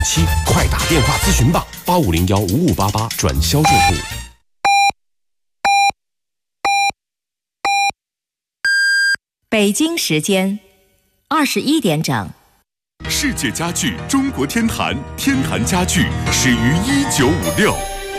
快打电话咨询吧，85015588转销售部。 北京时间21点整。 世界家具中国天坛，天坛家具始于1956。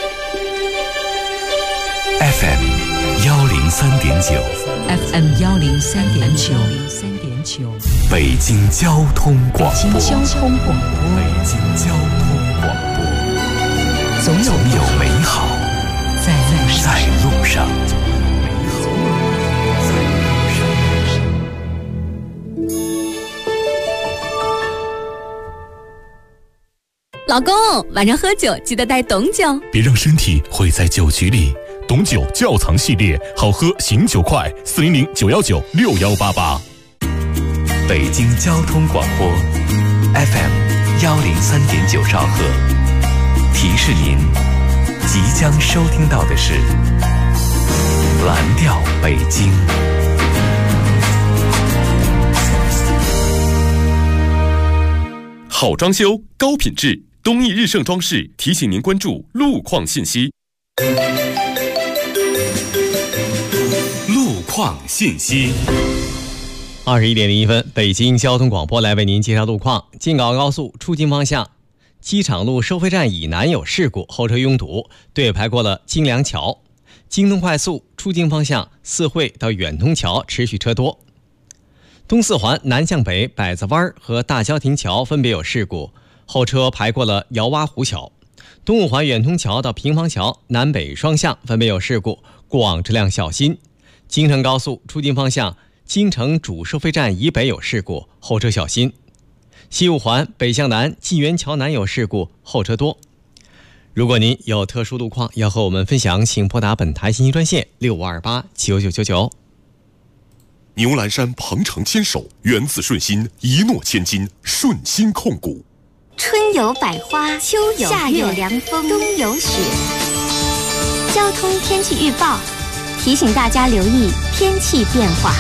FM 103.9 FM 103.9 北京交通广播。 北京交通广播。 北京交通广播。总有美好在路上。 老公，晚上喝酒记得带董酒， 别让身体毁在酒局里。董酒窖藏系列，好喝醒酒快，400-919-6188。 北京交通广播 FM 103.9兆赫，提示您即将收听到的是蓝调北京。 好装修，高品质，东益日盛装饰提醒您关注路况信息。 路况信息。 21点01分，北京交通广播来为您介绍路况。京港澳高速出京方向，机场路收费站以南有事故，后车拥堵，队排过了京梁桥。京东快速出京方向，四惠到远通桥持续车多。东四环南向北百子湾和大郊亭桥分别有事故，后车排过了窑洼湖桥。东五环远通桥到平房桥南北双向分别有事故，过往车辆小心。京承高速出京方向，京承主收费站以北有事故，后车小心。西五环北向南纪元桥南有事故，后车多。如果您有特殊路况要和我们分享，请拨打本台信息专线65289999。 牛栏山鹏程牵手，源自顺心，一诺千金，顺心控股。 春有百花，秋有夏有凉风，冬有雪。交通天气预报提醒大家留意天气变化。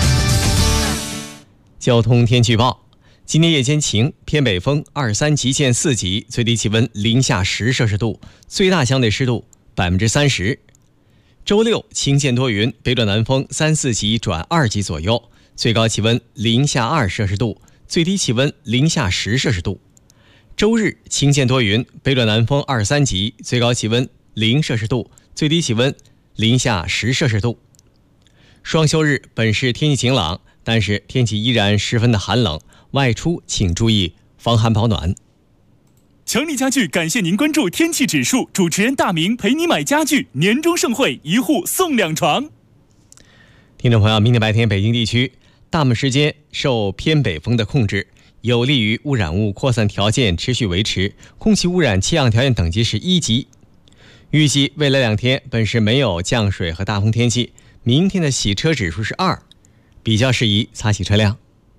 交通天气预报，今天夜间晴，偏北风23级见4级，最低气温零下10摄氏度，最大相对湿度30%。周六晴见多云，北转南风3、4级转2级左右，最高气温零下2摄氏度，最低气温零下10摄氏度。周日晴见多云，北转南风2、3级，最高气温0摄氏度，最低气温零下10摄氏度。双休日本市天气晴朗，但是天气依然十分的寒冷，外出请注意防寒保暖。 强力家具感谢您关注天气指数，主持人大明陪你买家具，年终盛会，1户送2床。 听众朋友，明天白天北京地区大部分时间受偏北风的控制，有利于污染物扩散条件持续维持，空气污染气象条件等级是1级。预计未来2天本市没有降水和大风天气，明天的洗车指数是2，比较适宜擦洗车辆。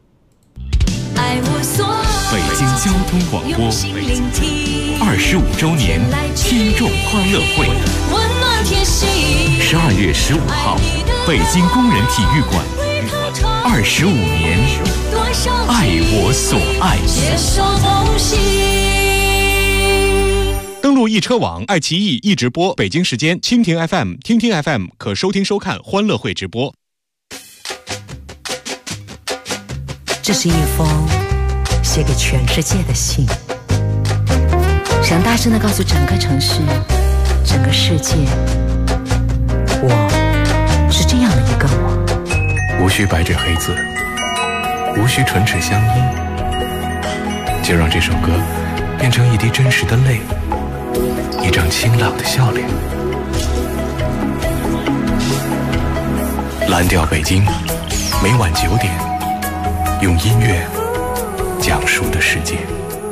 北京交通广播25周年听众欢乐会，12月15号，北京工人体育馆，25年，爱我所爱。 登录易车网、爱奇艺易直播，北京时间蜻蜓 FM、听听 FM 可收听收看欢乐会直播。 这是一封写给全世界的信，想大声地告诉整个城市、整个世界，我是这样的一个我。 无需白纸黑字，无需唇齿相依，就让这首歌变成一滴真实的泪，一张清朗的笑脸。蓝调北京，每晚9点，用音乐讲述的世界。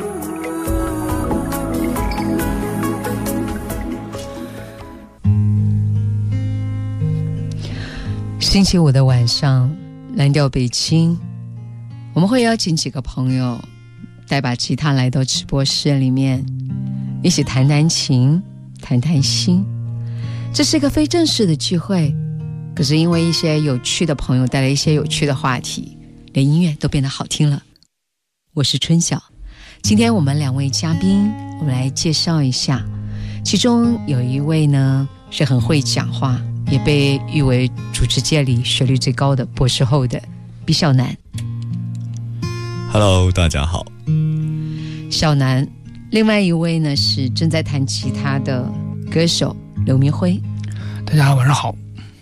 星期五的晚上，蓝调北京，我们会邀请几个朋友带把吉他来到直播室里面，一起弹弹琴，谈谈心。这是一个非正式的聚会，可是因为一些有趣的朋友带来一些有趣的话题，连音乐都变得好听了。我是春晓， 今天我们2位嘉宾，我们来介绍一下，其中有一位呢是很会讲话，也被誉为主持界里学历最高的博士后的毕孝南。 Hello， 大家好， 孝南。另外一位呢是正在弹吉他的歌手刘明辉。 大家晚上好。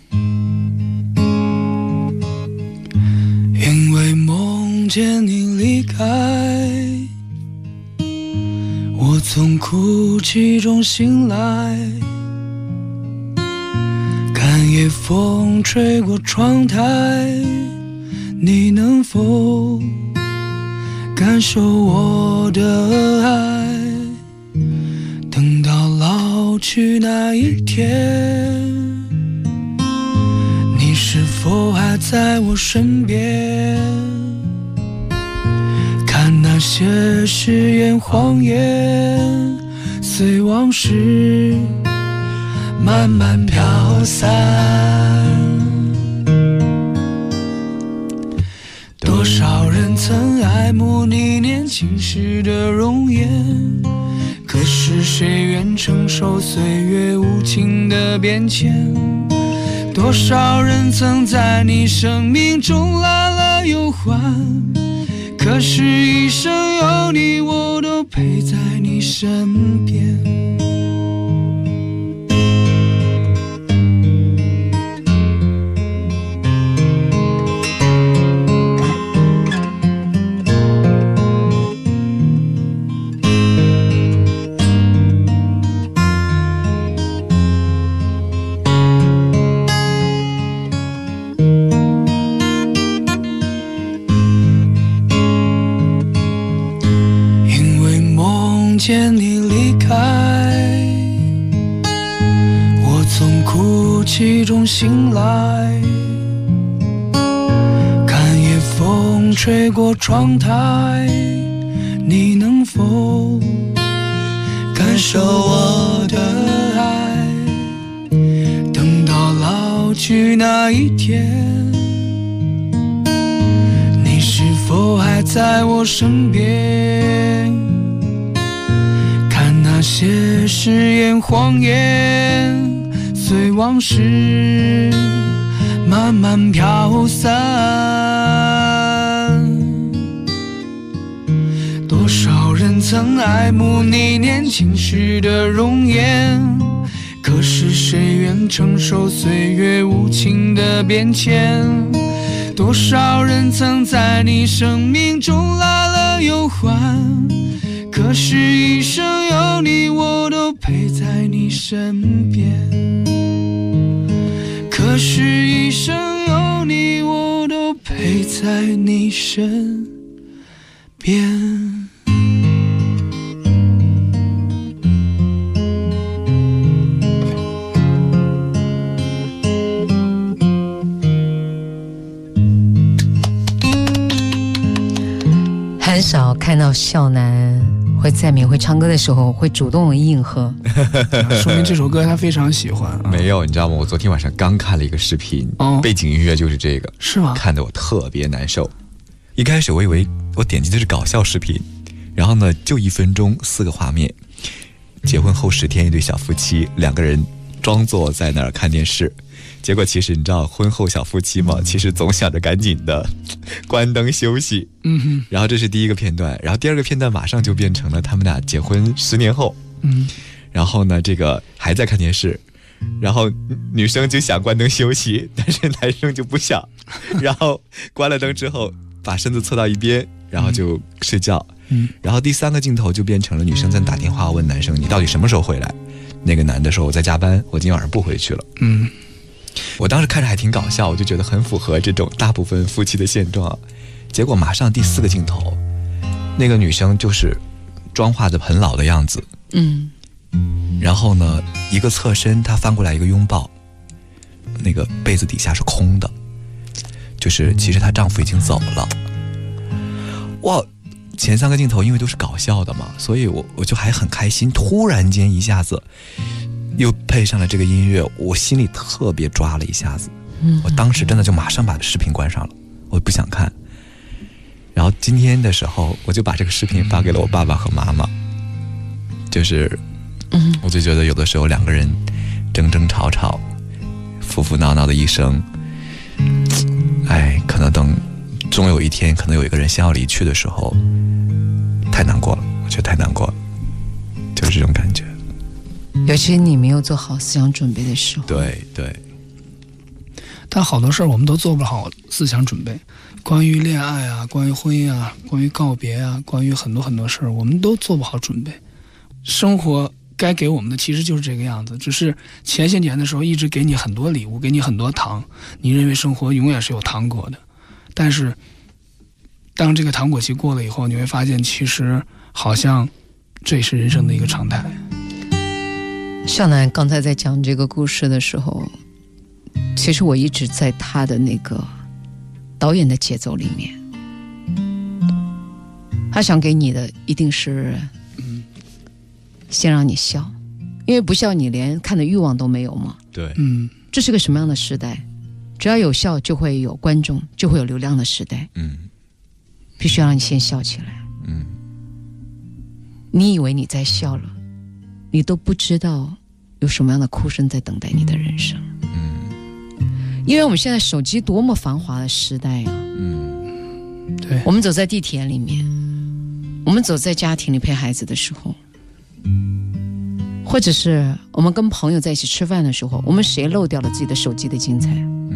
因为梦见你离开，我从哭泣中醒来，看夜风吹过窗台，你能否感受我的爱？等到老去那一天，你是否还在我身边？看那些誓言谎言，随往事慢慢飘散。多少人曾爱慕你年轻时的容颜，可是谁愿承受岁月无情的变迁？多少人曾在你生命中来了又还，可是一生有你，我都陪在你身边。见你离开，我从哭泣中醒来，看夜风吹过窗台，你能否感受我的爱？等到老去那一天，你是否还在我身边？那些誓言谎言，随往事慢慢飘散。多少人曾爱慕你年轻时的容颜，可是谁愿承受岁月无情的变迁？多少人曾在你生命中来了又还，可是一生有你，我都陪在你身边。可是一生有你，我都陪在你身边。 很少看到孝南会在明辉唱歌的时候会主动应和， 说明这首歌他非常喜欢。 没有，你知道吗？我昨天晚上刚看了一个视频，背景音乐就是这个， 是吗？ 看得我特别难受。一开始我以为我点击的是搞笑视频，然后呢就1分钟4个画面，结婚后10天一对小夫妻2个人装作在那儿看电视，结果其实你知道婚后小夫妻嘛，其实总想着赶紧的关灯休息。然后这是第一个片段，然后第二个片段马上就变成了他们俩结婚10年后。然后呢这个还在看电视，然后女生就想关灯休息，但是男生就不想，然后关了灯之后把身子侧到一边，然后就睡觉。然后第3个镜头就变成了女生在打电话问男生你到底什么时候回来，那个男的说我在加班，我今天晚上不回去了。我当时看着还挺搞笑，我就觉得很符合这种大部分夫妻的现状。结果马上第4个镜头，那个女生就是妆化的很老的样子，然后呢一个侧身，她翻过来一个拥抱，那个被子底下是空的，就是其实她丈夫已经走了。哇，前3个镜头因为都是搞笑的嘛，所以我就还很开心，突然间一下子又配上了这个音乐，我心里特别抓了一下子。我当时真的就马上把视频关上了，我不想看。 然后今天的时候，我就把这个视频发给了我爸爸和妈妈，就是我就觉得有的时候两个人争争吵吵，夫妇闹闹的一生，可能等终有一天，可能有一个人先要离去的时候，太难过了，我觉得太难过了，就是这种感觉。 尤其你没有做好思想准备的时候。 对对。 但好多事儿我们都做不好思想准备，关于恋爱啊，关于婚姻啊，关于告别啊，关于很多很多事儿，我们都做不好准备。生活该给我们的其实就是这个样子，只是前些年的时候一直给你很多礼物，给你很多糖，你认为生活永远是有糖果的，但是当这个糖果期过了以后，你会发现其实好像这也是人生的一个常态。 向南刚才在讲这个故事的时候，其实我一直在他的那个导演的节奏里面，他想给你的一定是先让你笑，因为不笑你连看的欲望都没有嘛。 对， 这是个什么样的时代？只要有笑就会有观众，就会有流量的时代。必须要让你先笑起来。你以为你在笑了，你都不知道有什么样的哭声在等待你的人生。因为我们现在手机多么繁华的时代啊。 对， 我们走在地铁里面，我们走在家庭里陪孩子的时候，或者是我们跟朋友在一起吃饭的时候，我们谁漏掉了自己的手机的精彩？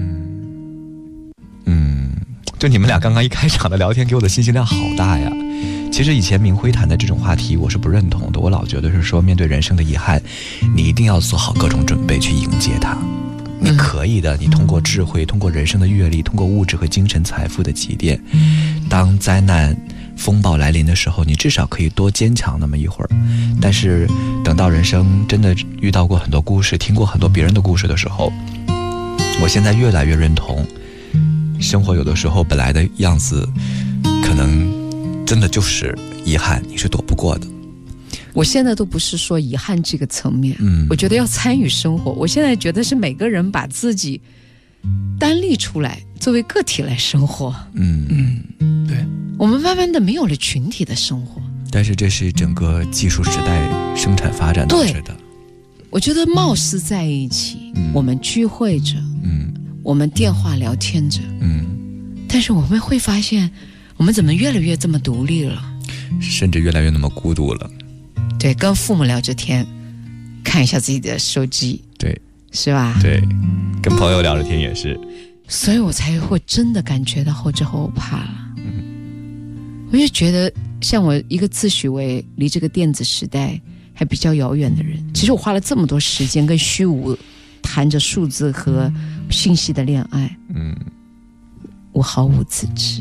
就你们俩刚刚一开场的聊天给我的信息量好大呀。其实以前明辉谈的这种话题我是不认同的，我老觉得是说面对人生的遗憾，你一定要做好各种准备去迎接它。你可以的，你通过智慧，通过人生的阅历，通过物质和精神财富的积淀，当灾难风暴来临的时候，你至少可以多坚强那么一会儿。但是等到人生真的遇到过很多故事，听过很多别人的故事的时候，我现在越来越认同，生活有的时候本来的样子可能真的就是遗憾，你是躲不过的。 我现在都不是说遗憾这个层面，我觉得要参与生活。我现在觉得是每个人把自己单立出来，作为个体来生活。 对， 我们慢慢的没有了群体的生活。 但是这是整个技术时代生产发展导致的。 我觉得貌似在一起，我们聚会着，我们电话聊天着，但是我们会发现，我们怎么越来越这么独立了， 甚至越来越那么孤独了。 对，跟父母聊着天，看一下自己的手机， 对， 是吧？ 对，跟朋友聊着天也是。 所以我才会真的感觉到后知后怕了。我就觉得，像我一个自诩为离这个电子时代还比较遥远的人，其实我花了这么多时间跟虚无谈着数字和信息的恋爱，我毫无自知。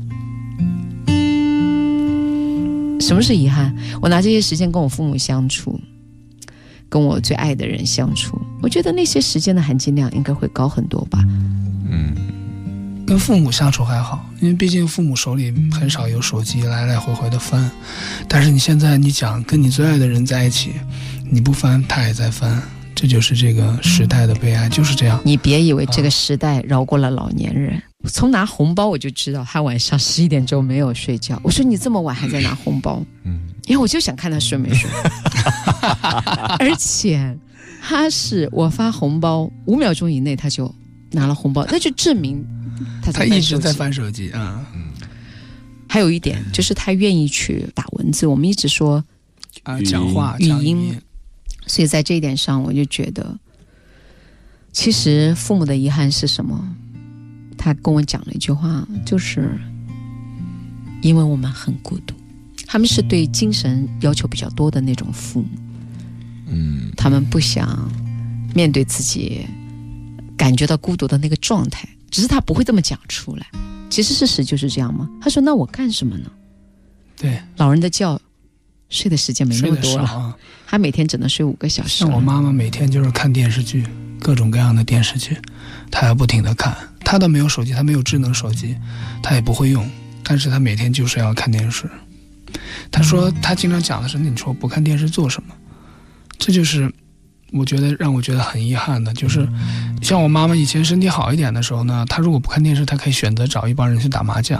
什么是遗憾？我拿这些时间跟我父母相处，跟我最爱的人相处，我觉得那些时间的含金量应该会高很多吧。 跟父母相处还好，因为毕竟父母手里很少有手机来来回回的翻，但是你现在你讲跟你最爱的人在一起，你不翻他也在翻，这就是这个时代的悲哀，就是这样。 你别以为这个时代饶过了老年人，从拿红包我就知道他晚上11点钟没有睡觉。我说你这么晚还在拿红包，因为我就想看他睡没睡。而且他是我发红包5秒钟以内他就拿了红包，那就证明他一直在翻手机还有一点就是他愿意去打文字，我们一直说讲话语音，所以在这一点上我就觉得，其实父母的遗憾是什么？他跟我讲了一句话，就是因为我们很孤独。他们是对精神要求比较多的那种父母，他们不想面对自己感觉到孤独的那个状态，只是他不会这么讲出来。其实事实就是这样吗？他说那我干什么呢？ 对， 老人的觉睡的时间没那么多了，他每天只能睡5个小时。 像我妈妈每天就是看电视剧，各种各样的电视剧，她要不停地看。她倒没有手机，她没有智能手机，她也不会用，但是她每天就是要看电视。她说她经常讲的是，你说不看电视做什么？这就是我觉得让我觉得很遗憾的，就是像我妈妈以前身体好一点的时候呢，她如果不看电视，她可以选择找一帮人去打麻将，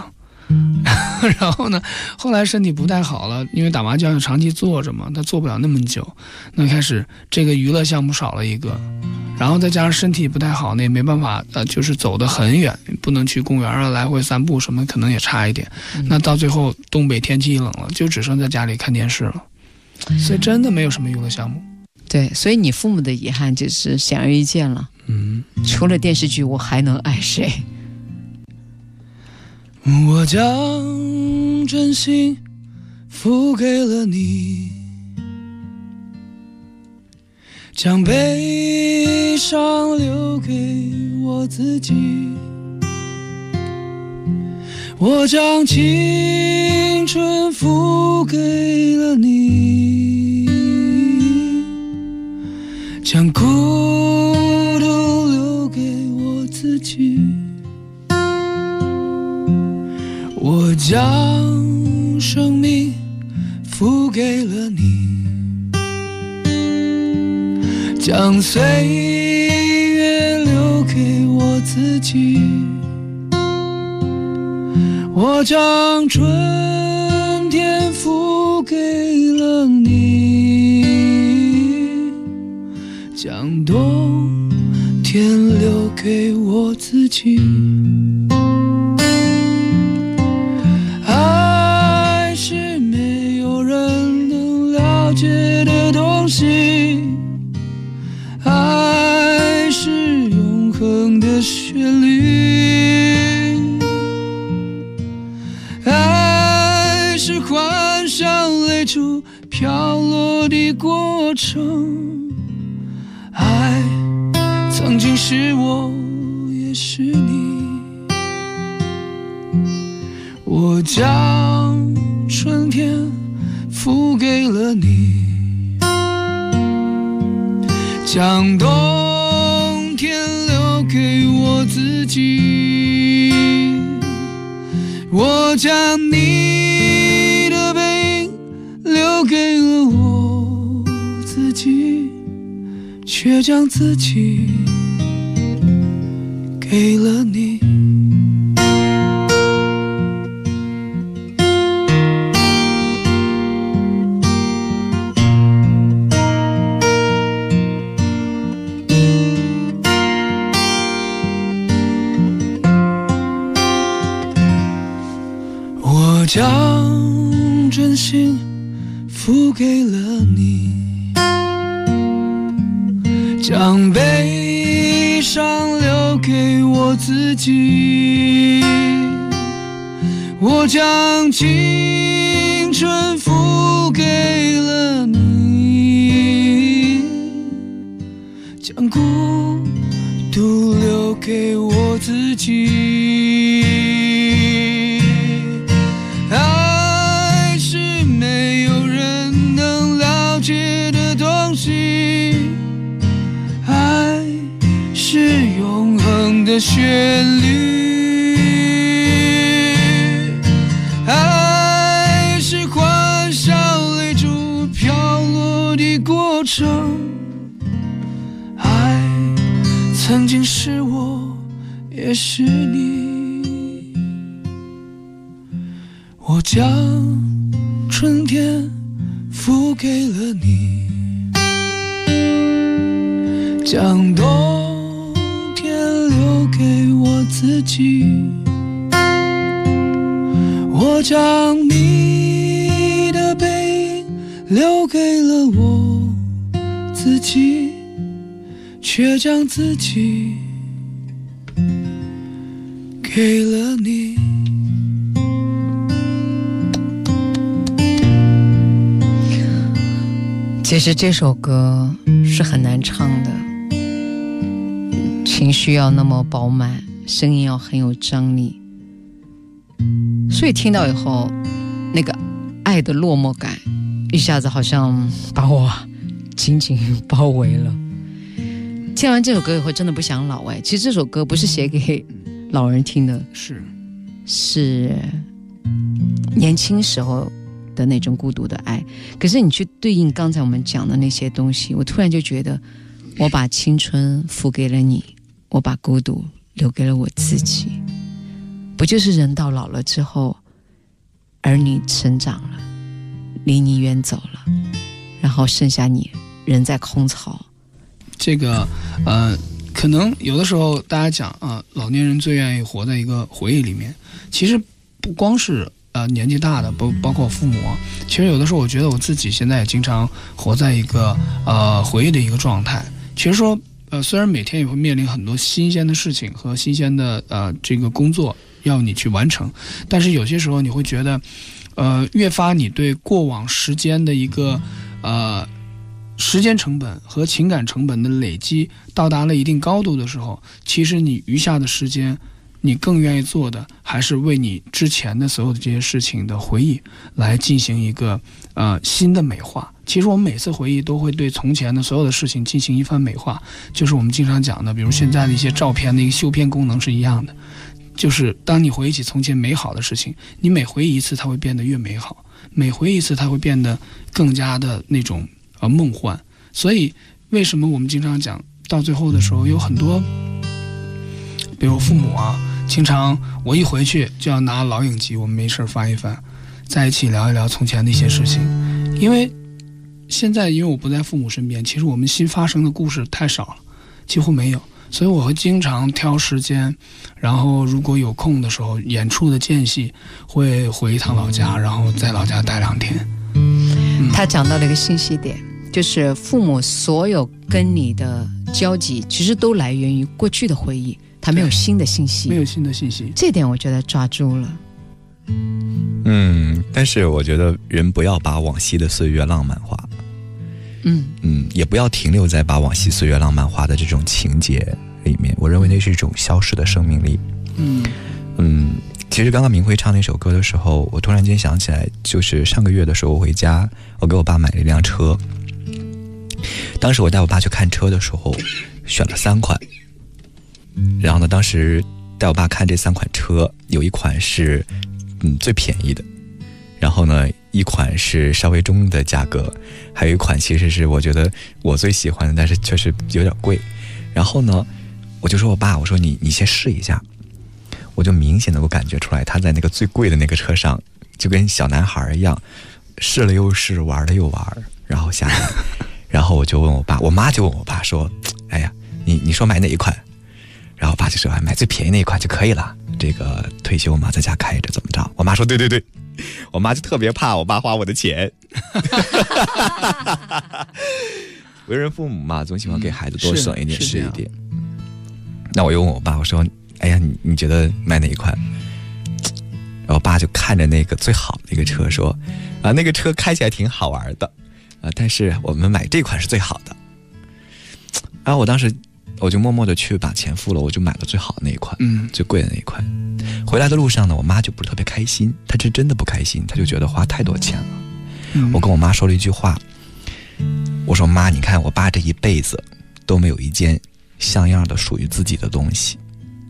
然后呢，后来身体不太好了，因为打麻将长期坐着嘛，他坐不了那么久，那开始这个娱乐项目少了一个，然后再加上身体不太好，那也没办法，就是走得很远，不能去公园啊，来回散步什么，可能也差一点。那到最后东北天气一冷了，就只剩在家里看电视了，所以真的没有什么娱乐项目。 对，所以你父母的遗憾就是显而易见了。除了电视剧，我还能爱谁？ 我将真心付给了你，将悲伤留给我自己，我将青春付给了你，将孤独留给我自己，我将生命付给了你，将岁月留给我自己，我将春天付给了你，将冬天留给我自己。爱是没有人能了解的东西，爱是永恒的旋律，爱是欢笑泪珠飘落的过程，爱曾经是我，也是你，我将春天付给了你，将冬天留给我自己，我将你的背影留给了我自己，却将自己给了你。我将真心付给了你，将悲伤留给我自己，我将青春付给了你，将孤独留给我自己，爱是没有人能了解的东西，爱是永恒的旋律，爱是欢笑泪珠飘落的过程，爱曾经是我，也是你，我将春天付给了你，将冬天留给我自己，我将你的背影留给了我自己，却将自己给了你。 其实这首歌是很难唱的，情绪要那么饱满，声音要很有张力，所以听到以后那个爱的落寞感一下子好像把我紧紧包围了。听完这首歌以后真的不想老哎，其实这首歌不是写给老人听的，是年轻时候的那种孤独的爱。可是你去对应刚才我们讲的那些东西，我突然就觉得我把青春付给了你，我把孤独留给了我自己，不就是人到老了之后儿女成长了，离你远走了，然后剩下你人在空巢。 这个可能有的时候大家讲啊，老年人最愿意活在一个回忆里面。其实不光是年纪大的，包括父母啊，其实有的时候我觉得我自己现在也经常活在一个回忆的一个状态。其实说虽然每天也会面临很多新鲜的事情和新鲜的这个工作要你去完成，但是有些时候你会觉得越发你对过往时间的一个时间成本和情感成本的累积到达了一定高度的时候，其实你余下的时间你更愿意做的还是为你之前的所有的这些事情的回忆来进行一个新的美化。其实我们每次回忆都会对从前的所有的事情进行一番美化，就是我们经常讲的，比如现在的一些照片的一个修片功能是一样的，就是当你回忆起从前美好的事情，你每回忆一次它会变得越美好，每回忆一次它会变得更加的那种梦幻。所以为什么我们经常讲到最后的时候有很多比如父母啊，经常我一回去就要拿老影集，我们没事翻一翻，在一起聊一聊从前的一些事情。因为现在因为我不在父母身边，其实我们新发生的故事太少了，几乎没有，所以我会经常挑时间，然后如果有空的时候，演出的间隙会回一趟老家，然后在老家待2天。 他讲到了一个信息点，就是父母所有跟你的交集其实都来源于过去的回忆，他没有新的信息， 没有新的信息， 这点我觉得抓住了。 但是我觉得人不要把往昔的岁月浪漫化，也不要停留在把往昔岁月浪漫化的这种情节里面，我认为那是一种消逝的生命力。其实刚刚明辉唱那首歌的时候，我突然间想起来，就是上个月的时候我回家，我给我爸买了一辆车。当时我带我爸去看车的时候，选了3款，然后呢，当时带我爸看这3款车，有一款是最便宜的，然后呢，一款是稍微中的价格，还有一款其实是我觉得我最喜欢的，但是确实有点贵。然后呢，我就说我爸，我说你先试一下。我就明显能够感觉出来，他在那个最贵的那个车上，就跟小男孩一样，试了又试，玩了又玩，然后下来，然后我就问我爸，我妈就问我爸说：“哎呀，你说买哪一款？”然后我爸就说：“买最便宜那一款就可以了，这个退休嘛，在家开着怎么着？”我妈说：“对对对。”我妈就特别怕我爸花我的钱。为人父母嘛，总喜欢给孩子多省一点是一点。那我又问我爸，我说：“哎呀，你觉得买哪一款？”然后我爸就看着那个最好的一个车说：“那个车开起来挺好玩的，但是我们买这款是最好的。”然后我当时我就默默的去把钱付了，我就买了最好的那一款，最贵的那一款。回来的路上呢，我妈就不是特别开心，她是真的不开心，她就觉得花太多钱了。我跟我妈说了一句话，我说：“妈，你看我爸这一辈子都没有一件像样的属于自己的东西。”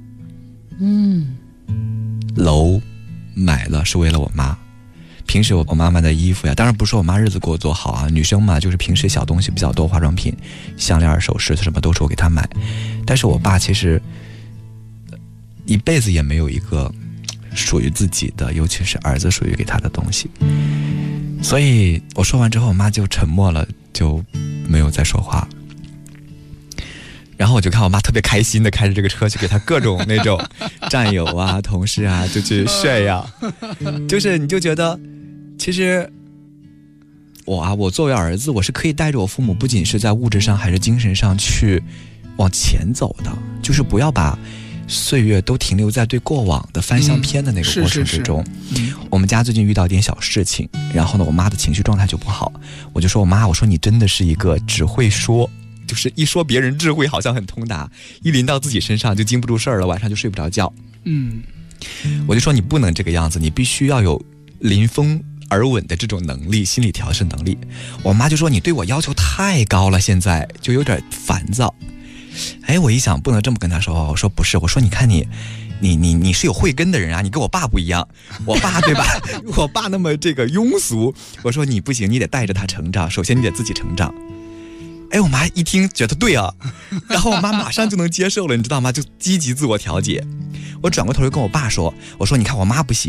楼买了是为了我妈，平时我妈妈的衣服呀，当然不是我妈日子过得多好啊，女生嘛，就是平时小东西比较多，化妆品、项链、首饰什么都是我给她买。但是我爸其实一辈子也没有一个属于自己的，尤其是儿子属于给他的东西。所以我说完之后，我妈就沉默了，就没有再说话。然后我就看我妈特别开心的开着这个车去给她各种那种战友啊、同事啊，就去炫耀。就是你就觉得，其实我作为儿子，我是可以带着我父母，不仅是在物质上，还是精神上去往前走的。就是不要把岁月都停留在对过往的翻相片的那个过程之中。我们家最近遇到一点小事情，然后呢，我妈的情绪状态就不好，我就说我妈，我说你真的是一个只会说。就是一说别人智慧好像很通达，一临到自己身上就经不住事儿了，晚上就睡不着觉。我就说你不能这个样子，你必须要有临风而稳的这种能力，心理调试能力。我妈就说你对我要求太高了，现在就有点烦躁。我一想不能这么跟她说，我说不是，我说你看你是有慧根的人啊，你跟我爸不一样，我爸对吧？我爸那么这个庸俗，我说你不行，你得带着他成长，首先你得自己成长。我妈一听觉得对啊，然后我妈马上就能接受了，你知道吗？就积极自我调节。我转过头就跟我爸说，我说你看我妈不行，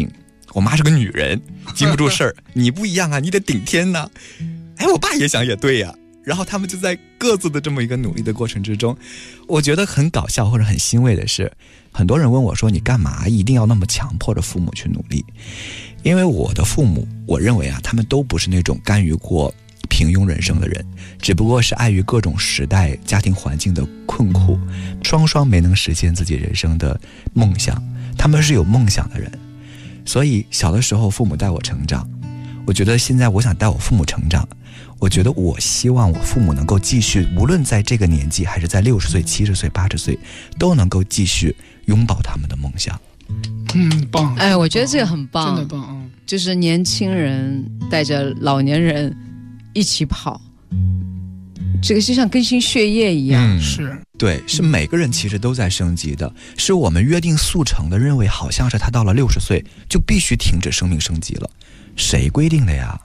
我妈是个女人，经不住事儿。你不一样啊，你得顶天呐。哎，我爸也想也对呀。然后他们就在各自的这么一个努力的过程之中，我觉得很搞笑或者很欣慰的是，很多人问我说，你干嘛一定要那么强迫着父母去努力？因为我的父母，我认为啊，他们都不是那种甘于过平庸人生的人，只不过是碍于各种时代家庭环境的困苦，双双没能实现自己人生的梦想。他们是有梦想的人，所以小的时候父母带我成长，我觉得现在我想带我父母成长。我觉得我希望我父母能够继续，无论在这个年纪还是在60岁、70岁、80岁，都能够继续拥抱他们的梦想。 棒！ 哎，我觉得这个很棒， 真的棒。 就是年轻人带着老年人一起跑，这个就像更新血液一样。 是对，是每个人其实都在升级的，是我们约定俗成的认为，好像是他到了60岁就必须停止生命升级了，谁规定的呀？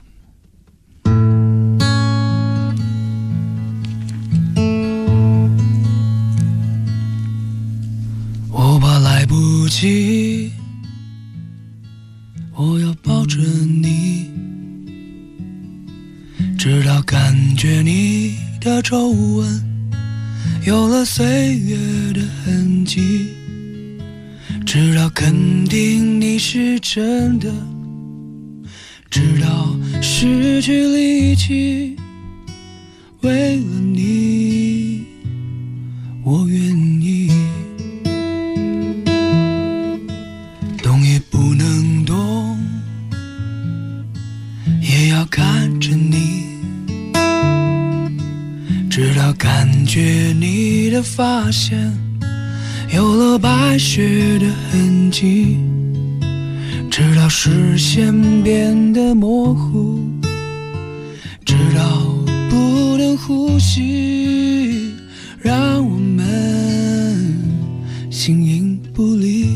我怕来不及，我要抱着你，直到感觉你的皱纹有了岁月的痕迹，直到肯定你是真的，直到失去力气，为了你我愿意，动也不能动，也要看着你，直到感觉你的发线有了白雪的痕迹，直到视线变得模糊，直到不能呼吸，让我们形影不离。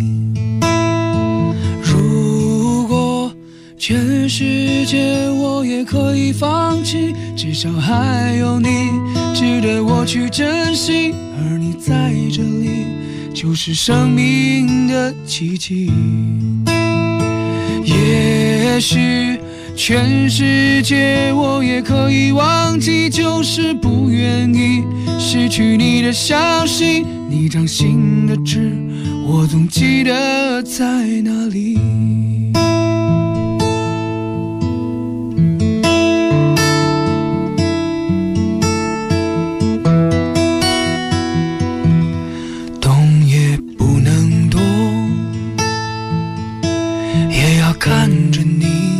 如果全世界我也可以放弃，至少还有你值得我去珍惜，而你在这里就是生命的奇迹。也许全世界我也可以忘记，就是不愿意失去你的消息，你掌心的痣我总记得在哪里。看着你，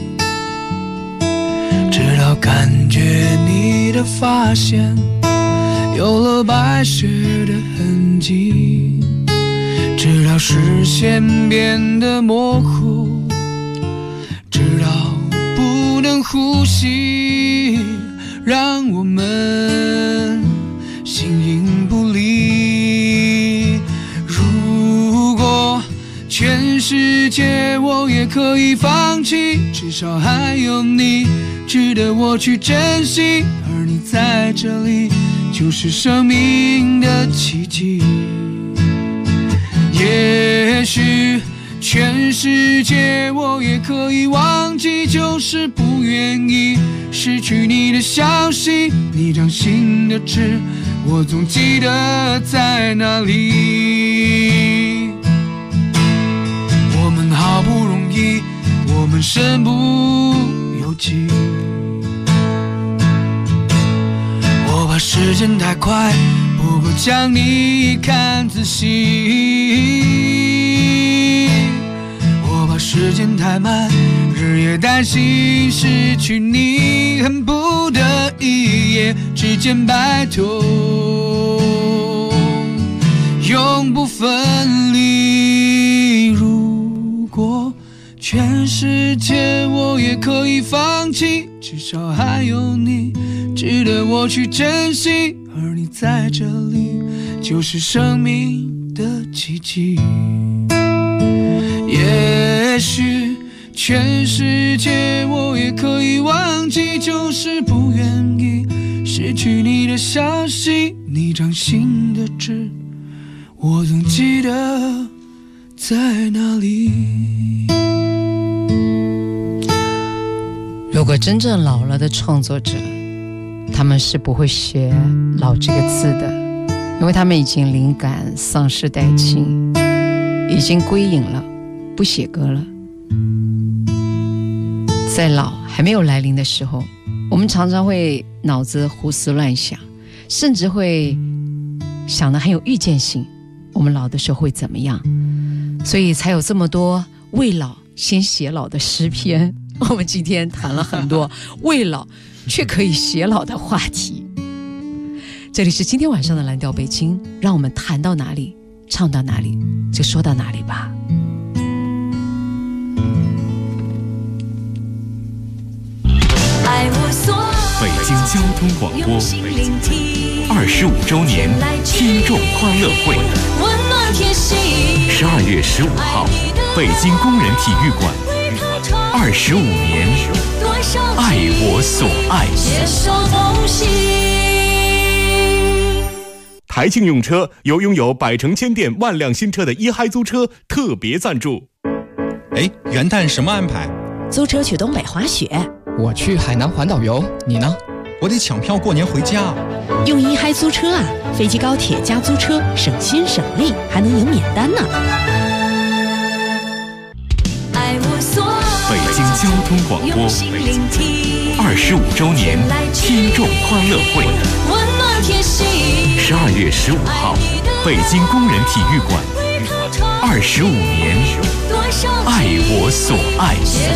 直到感觉你的发线有了白雪的痕迹，直到视线变得模糊，直到不能呼吸，让我们形影不离。如果全世界我也可以放弃，至少还有你值得我去珍惜，而你在这里就是生命的奇迹。也许全世界我也可以忘记，就是不愿意失去你的消息，你掌心的痣我总记得在哪里。我们好不容易，我们身不由己，我怕时间太快，不够将你看仔细，我怕时间太慢，日夜担心失去你，恨不得一夜之间白头，永不分离。如果全世界我也可以放弃，至少还有你值得我去珍惜，而你在这里就是生命的奇迹。也许全世界我也可以忘记，就是不愿意失去你的消息，你掌心的痣我总记得在哪里。 如果真正老了的创作者，他们是不会写老这个字的，因为他们已经灵感丧失殆尽，已经归隐了，不写歌了。在老还没有来临的时候，我们常常会脑子胡思乱想，甚至会想得很有预见性，我们老的时候会怎么样，所以才有这么多未老先写老的诗篇。我们今天谈了很多未老却可以写老的话题。这里是今天晚上的蓝调北京，让我们谈到哪里唱到哪里就说到哪里吧。 北京交通广播25周年听众欢乐会，12月15号，北京工人体育馆，25年，爱我所爱。 台庆用车由拥有百城千店万辆新车的一嗨租车特别赞助。 哎，元旦什么安排？ 租车去东北滑雪。 我去海南环岛游，你呢？ 我得抢票过年回家。 用一嗨租车啊，飞机高铁加租车，省心省力，还能赢免单呢。 北京交通广播25周年听众欢乐会，12月15号，北京工人体育馆，25年，爱我所爱。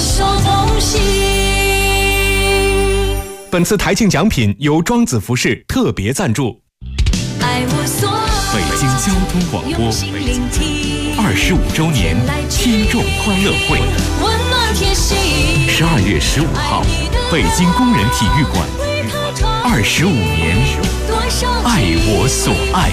本次台庆奖品由庄子服饰特别赞助。 北京交通广播25周年听众欢乐会，12月15号，北京工人体育馆，25年，爱我所爱。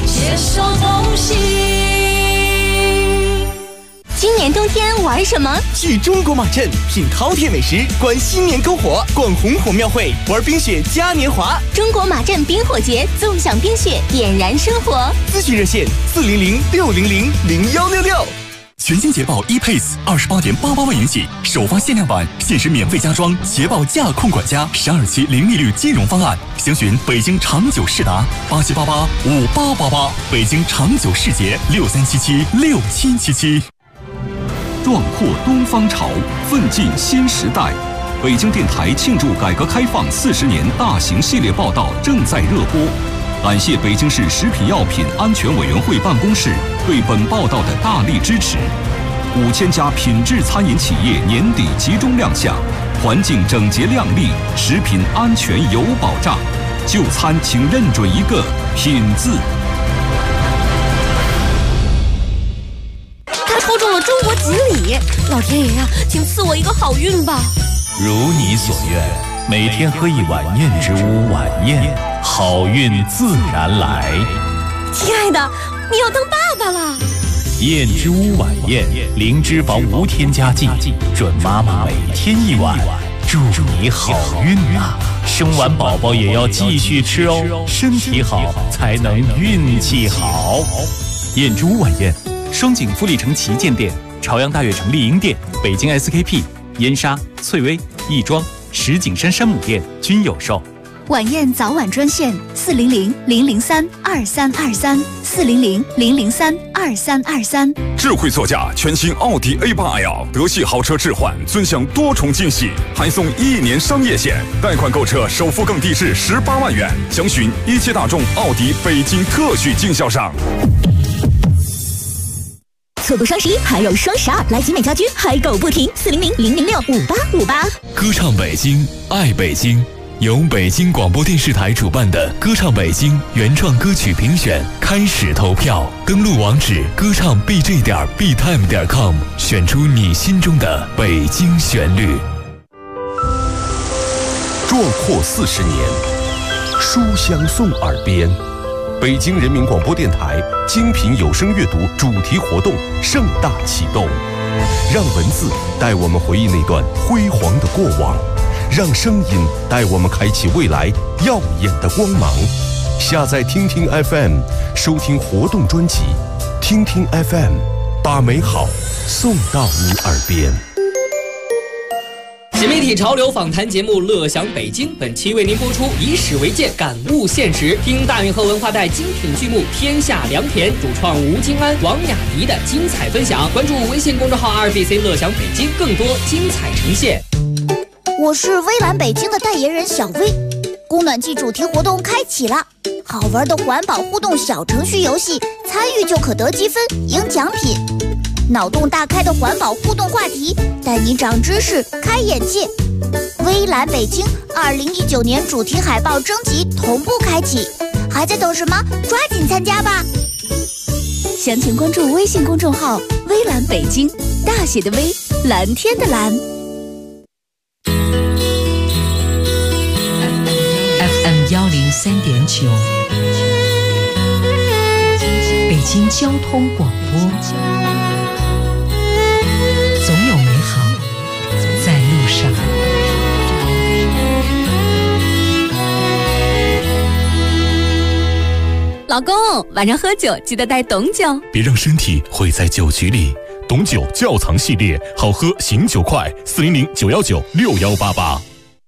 今年冬天玩什么？ 去中国马镇品饕餮美食，观新年篝火，逛红火庙会，玩冰雪嘉年华。 中国马镇冰火节，纵享冰雪，点燃生活。 咨询热线400-600-0166。 全新捷豹 e-Pace 28.88万元起，首发限量版，限时免费加装捷豹驾控管家，12期零利率金融方案。详询北京长久世达87885888，北京长久世捷63776777。 壮阔东方潮，奋进新时代。北京电台庆祝改革开放40年大型系列报道正在热播。感谢北京市食品药品安全委员会办公室对本报道的大力支持。5000家品质餐饮企业年底集中亮相，环境整洁亮丽，食品安全有保障。就餐请认准一个“品”字。 抽中了中国锦鲤，老天爷呀，请赐我一个好运吧！ 如你所愿，每天喝一碗燕之屋晚宴，好运自然来。 亲爱的，你要当爸爸了！ 燕之屋晚宴，零脂肪无添加剂，准妈妈每天一碗，祝你好运啊！生完宝宝也要继续吃哦，身体好才能运气好。 燕之屋晚宴。双井富力城旗舰店、朝阳大悦城丽婴店、北京 SKP、燕莎、翠微、亦庄、石景山山姆店均有售。 晚宴早晚专线400-003-2323，400-003-2323。 智慧座驾全新奥迪 A8L 德系豪车置换，尊享多重惊喜，还送1年商业险，贷款购车首付更低至18万元。详询一汽大众奥迪北京特许经销商。 错过双11，还有双12，来集美家居嗨购不停，400-006-5858。 歌唱北京，爱北京，由北京广播电视台主办的歌唱北京原创歌曲评选开始投票，登录网址歌唱 bj.btime.com， 选出你心中的北京旋律。 壮阔40年，书香送耳边。北京人民广播电台精品有声阅读主题活动盛大启动，让文字带我们回忆那段辉煌的过往，让声音带我们开启未来耀眼的光芒。下载听听 FM， 收听活动专辑，听听 FM， 把美好送到你耳边。 新媒体潮流访谈节目《乐享北京》本期为您播出以史为鉴，感悟现实。听大运河文化带精品剧目《天下良田》主创吴京安、王雅迪的精彩分享。关注微信公众号2BC 乐享北京，更多精彩呈现。 我是微蓝北京的代言人小薇。供暖季主题活动开启了，好玩的环保互动小程序游戏，参与就可得积分赢奖品。脑洞大开的环保互动话题，带你长知识开眼界。微蓝北京2019年主题海报征集同步开启，还在等什么？抓紧参加吧！详情关注微信公众号微蓝北京，大写的微，蓝天的蓝。 FM 103.9，北京交通广播。总有美好在路上。 老公，晚上喝酒记得带董酒， 别让身体毁在酒局里。董酒窖藏系列，好喝醒酒快，400-919-6188。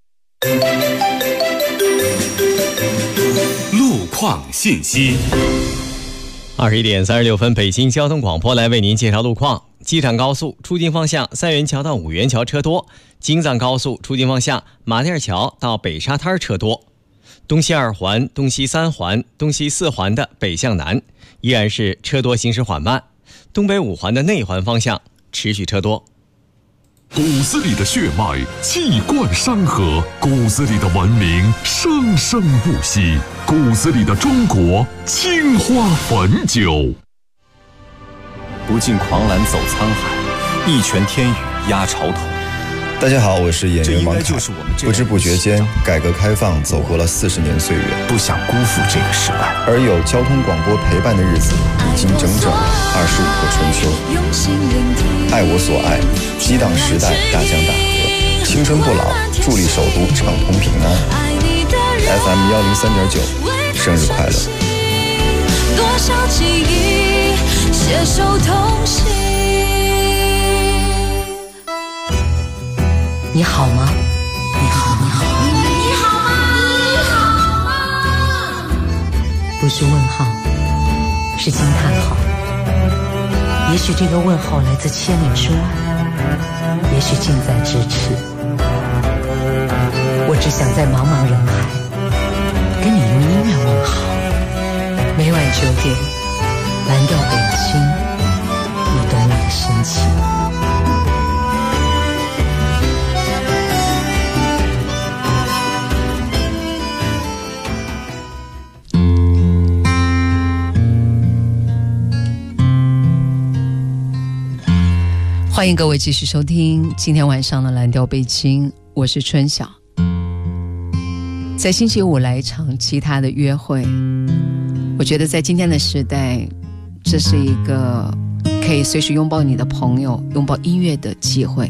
路况信息。 21点36分，北京交通广播来为您介绍路况。机场高速出京方向三元桥到五元桥车多，京藏高速出京方向马甸桥到北沙滩车多。东西2环、东西3环、东西4环的北向南依然是车多，行驶缓慢。东北5环的内环方向持续车多。 骨子里的血脉气贯山河，骨子里的文明生生不息，骨子里的中国青花汾酒。 不尽狂澜走沧海，一拳天宇压潮头。 大家好，我是演员王凯。不知不觉间，改革开放走过了40年岁月， 不想辜负这个时代。 而有交通广播陪伴的日子，已经整整25个春秋。爱我所爱，激荡时代大江大河，青春不老，助力首都畅通平安。FM 103.9，生日快乐！ 多少记忆携手同行。 你好吗？你好，你好， 你好吗？你好吗？ 不是问号，是惊叹号。也许这个问号来自千里之外，也许近在咫尺。我只想在茫茫人海，跟你用音乐问好。每晚9点，蓝调北京，你懂我的深情。欢迎各位继续收听今天晚上的蓝调北京，我是春晓。在星期五来一场其他的约会，我觉得在今天的时代，这是一个可以随时拥抱你的朋友、拥抱音乐的机会。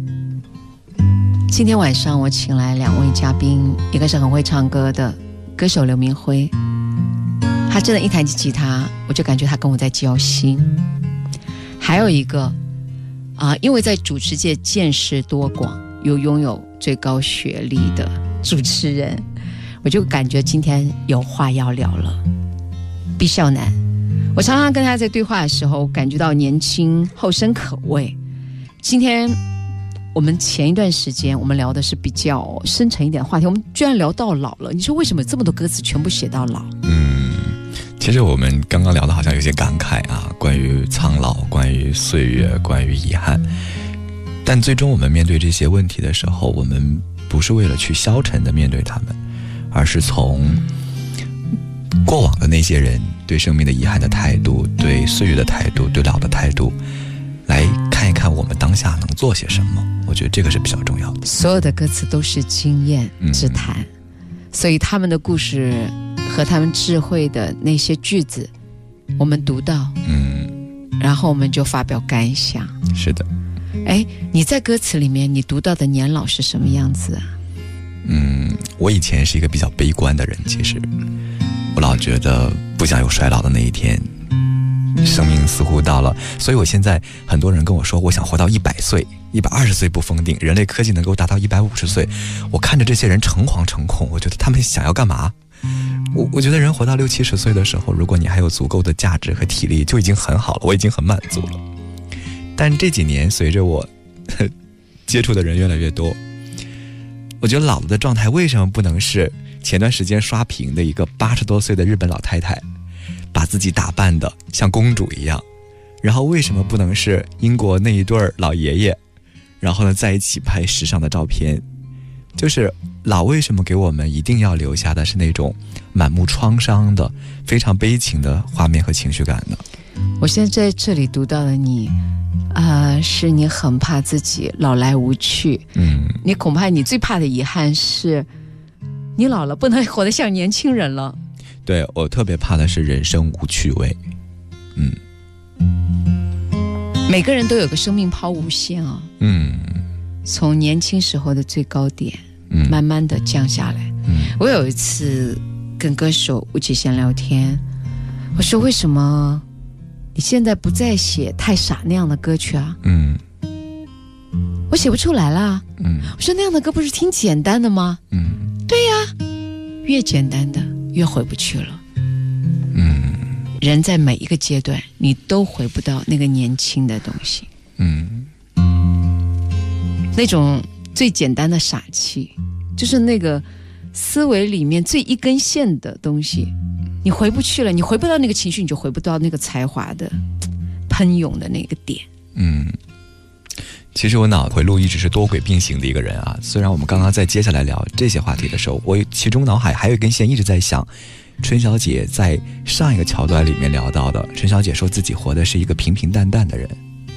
今天晚上我请来2位嘉宾，一个是很会唱歌的歌手刘明辉，他真的一弹起吉他，我就感觉他跟我在交心。还有一个因为在主持界见识多广，又拥有最高学历的主持人，我就感觉今天有话要聊了。毕孝男，我常常跟他在对话的时候感觉到年轻后生可畏。今天我们前一段时间我们聊的是比较深沉一点的话题，我们居然聊到老了。你说为什么这么多歌词全部写到老？ 其实我们刚刚聊的好像有些感慨啊，关于苍老，关于岁月，关于遗憾。但最终我们面对这些问题的时候，我们不是为了去消沉的面对他们，而是从过往的那些人对生命的遗憾的态度，对岁月的态度，对老的态度，来看一看我们当下能做些什么。我觉得这个是比较重要的。 所有的歌词都是经验之谈，所以他们的故事和他们智慧的那些句子，我们读到，然后我们就发表感想。 是的。 你在歌词里面你读到的年老是什么样子啊？ 我以前是一个比较悲观的人，其实我老觉得不想有衰老的那一天，生命似乎到了，所以我现在很多人跟我说我想活到100岁， 120岁不封顶，人类科技能够达到150岁。我看着这些人诚惶诚恐，我觉得他们想要干嘛？我觉得人活到60、70岁的时候，如果你还有足够的价值和体力，就已经很好了，我已经很满足了。但这几年随着我接触的人越来越多，我觉得老了的状态为什么不能是前段时间刷屏的一个80多岁的日本老太太，把自己打扮的像公主一样？然后为什么不能是英国那一对老爷爷，然后呢在一起拍时尚的照片？就是老为什么给我们一定要留下的是那种满目创伤的非常悲情的画面和情绪感呢？ 我现在在这里读到了你是你很怕自己老来无趣，你恐怕你最怕的遗憾是你老了不能活得像年轻人了。 对，我特别怕的是人生无趣味。 每个人都有个生命抛物线啊，从年轻时候的最高点，慢慢的降下来。我有一次跟歌手吴启贤聊天，我说为什么你现在不再写太傻那样的歌曲啊？我写不出来啦。我说那样的歌不是挺简单的吗？对呀，越简单的越回不去了。人在每一个阶段你都回不到那个年轻的东西。那种最简单的傻气，就是那个思维里面最一根线的东西，你回不去了，你回不到那个情绪，你就回不到那个才华的喷涌的那个点。 其实我脑回路一直是多轨并行的一个人啊。虽然我们刚刚在接下来聊这些话题的时候，我其中脑海还有一根线一直在想春小姐在上一个桥段里面聊到的，春小姐说自己活的是一个平平淡淡的人。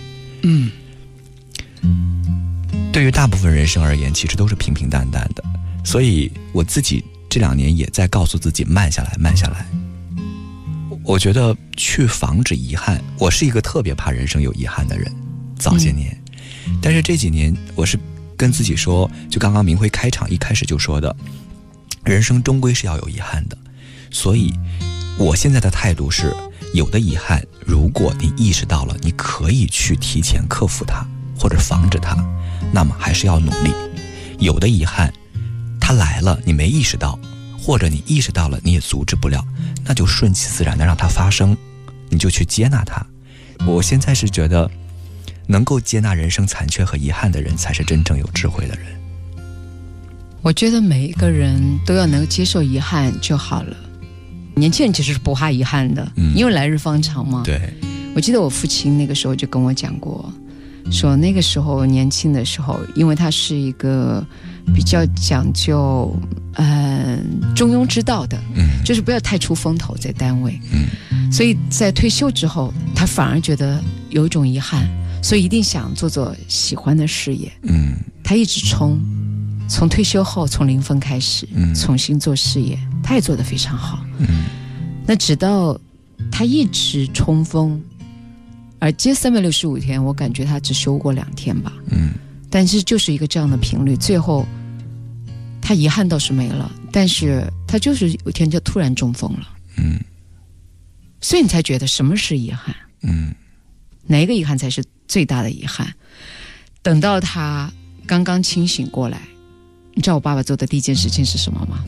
对于大部分人生而言，其实都是平平淡淡的。所以我自己这2年也在告诉自己慢下来，慢下来。我觉得去防止遗憾，我是一个特别怕人生有遗憾的人，早些年。但是这几年我是跟自己说，就刚刚明辉开场一开始就说的，人生终归是要有遗憾的。所以我现在的态度是，有的遗憾如果你意识到了，你可以去提前克服它或者防止它，那么还是要努力。有的遗憾它来了你没意识到，或者你意识到了你也阻止不了，那就顺其自然的让它发生，你就去接纳它。我现在是觉得能够接纳人生残缺和遗憾的人才是真正有智慧的人。 我觉得每一个人都要能接受遗憾就好了。年轻人其实是不怕遗憾的，因为来日方长嘛。 对， 我记得我父亲那个时候就跟我讲过，说那个时候年轻的时候，因为他是一个比较讲究中庸之道的，就是不要太出风头在单位，所以在退休之后他反而觉得有一种遗憾，所以一定想做做喜欢的事业。他一直冲，从退休后从0分开始重新做事业，他也做得非常好。那直到他一直冲锋，而接365天我感觉他只休过2天吧。但是就是一个这样的频率，最后他遗憾倒是没了，但是他就是有一天就突然中风了。所以你才觉得什么是遗憾，哪一个遗憾才是最大的遗憾。等到他刚刚清醒过来，你知道我爸爸做的第一件事情是什么吗？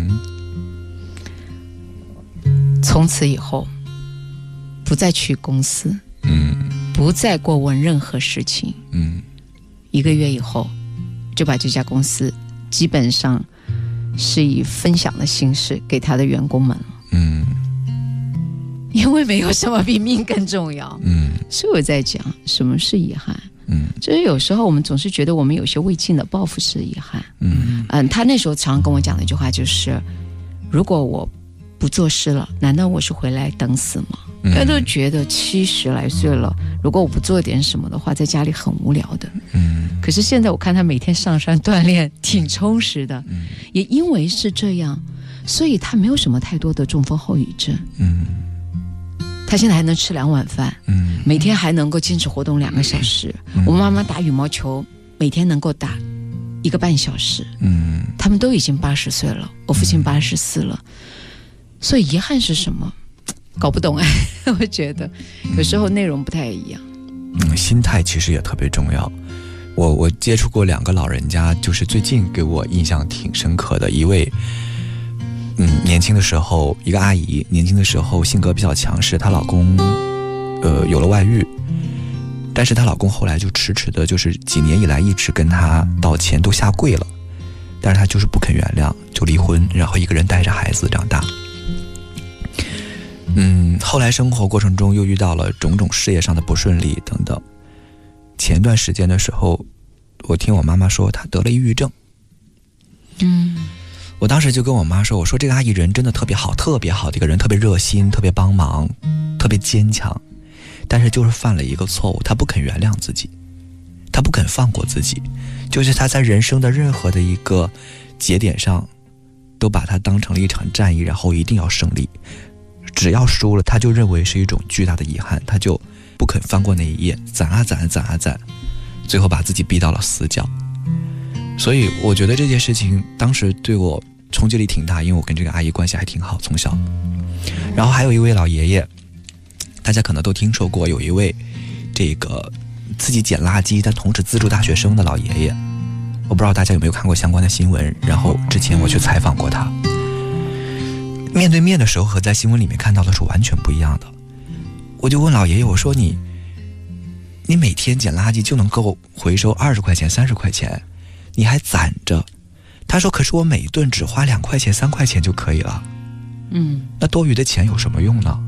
从此以后不再去公司，不再过问任何事情。1个月以后就把这家公司基本上是以分享的形式给他的员工们了。因为没有什么比命更重要。所以我在讲什么是遗憾。就是有时候我们总是觉得我们有些未尽的抱负是遗憾。他那时候常跟我讲的一句话就是，如果我不做事了，难道我是回来等死吗？他都觉得70来岁了，如果我不做点什么的话，在家里很无聊的。可是现在我看他每天上山锻炼挺充实的，也因为是这样，所以他没有什么太多的中风后遗症。他现在还能吃2碗饭，每天还能够坚持活动2个小时。我妈妈打羽毛球每天能够打1个半小时。他们都已经80岁了，我父亲84了。所以遗憾是什么？搞不懂。我觉得有时候内容不太一样。 心态其实也特别重要。 我接触过2个老人家，就是最近给我印象挺深刻的。一位，年轻的时候，一个阿姨，年轻的时候性格比较强势，她老公有了外遇，但是她老公后来就迟迟的，就是几年以来一直跟她道歉，都下跪了，但是她就是不肯原谅，就离婚，然后一个人带着孩子长大。后来生活过程中又遇到了种种事业上的不顺利等等。前段时间的时候，我听我妈妈说她得了抑郁症。我当时就跟我妈说，我说这个阿姨人真的特别好，特别好的一个人，特别热心，特别帮忙，特别坚强，但是就是犯了一个错误，她不肯原谅自己，她不肯放过自己，就是她在人生的任何的一个节点上都把它当成了一场战役，然后一定要胜利，只要输了她就认为是一种巨大的遗憾，她就不肯翻过那一页，攒啊攒，最后把自己逼到了死角。所以我觉得这件事情当时对我冲击力挺大，因为我跟这个阿姨关系还挺好，从小。然后还有一位老爷爷，大家可能都听说过，有一位这个自己捡垃圾但同时资助大学生的老爷爷，我不知道大家有没有看过相关的新闻，然后之前我去采访过他，面对面的时候和在新闻里面看到的是完全不一样的。我就问老爷爷，我说你每天捡垃圾就能够回收20块钱30块钱，你还攒着。他说可是我每一顿只花2块钱3块钱就可以了。那多余的钱有什么用呢？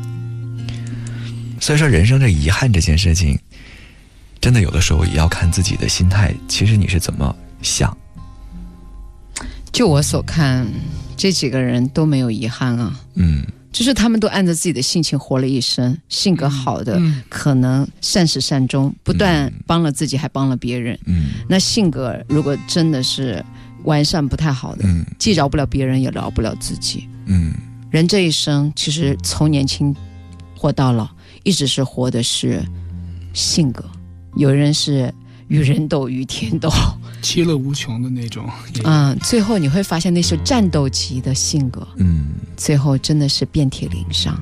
所以说人生的遗憾这件事情，真的有的时候也要看自己的心态，其实你是怎么想。 就我所看，这几个人都没有遗憾啊。就是他们都按着自己的性情活了一生，性格好的，可能善始善终，不但帮了自己还帮了别人。那性格如果真的是完善不太好的，既饶不了别人也饶不了自己。人这一生其实从年轻活到老，一直是活的是性格。有人是与人斗与天斗， 其乐无穷的那种。 最后你会发现那是战斗级的性格，最后真的是遍体鳞伤。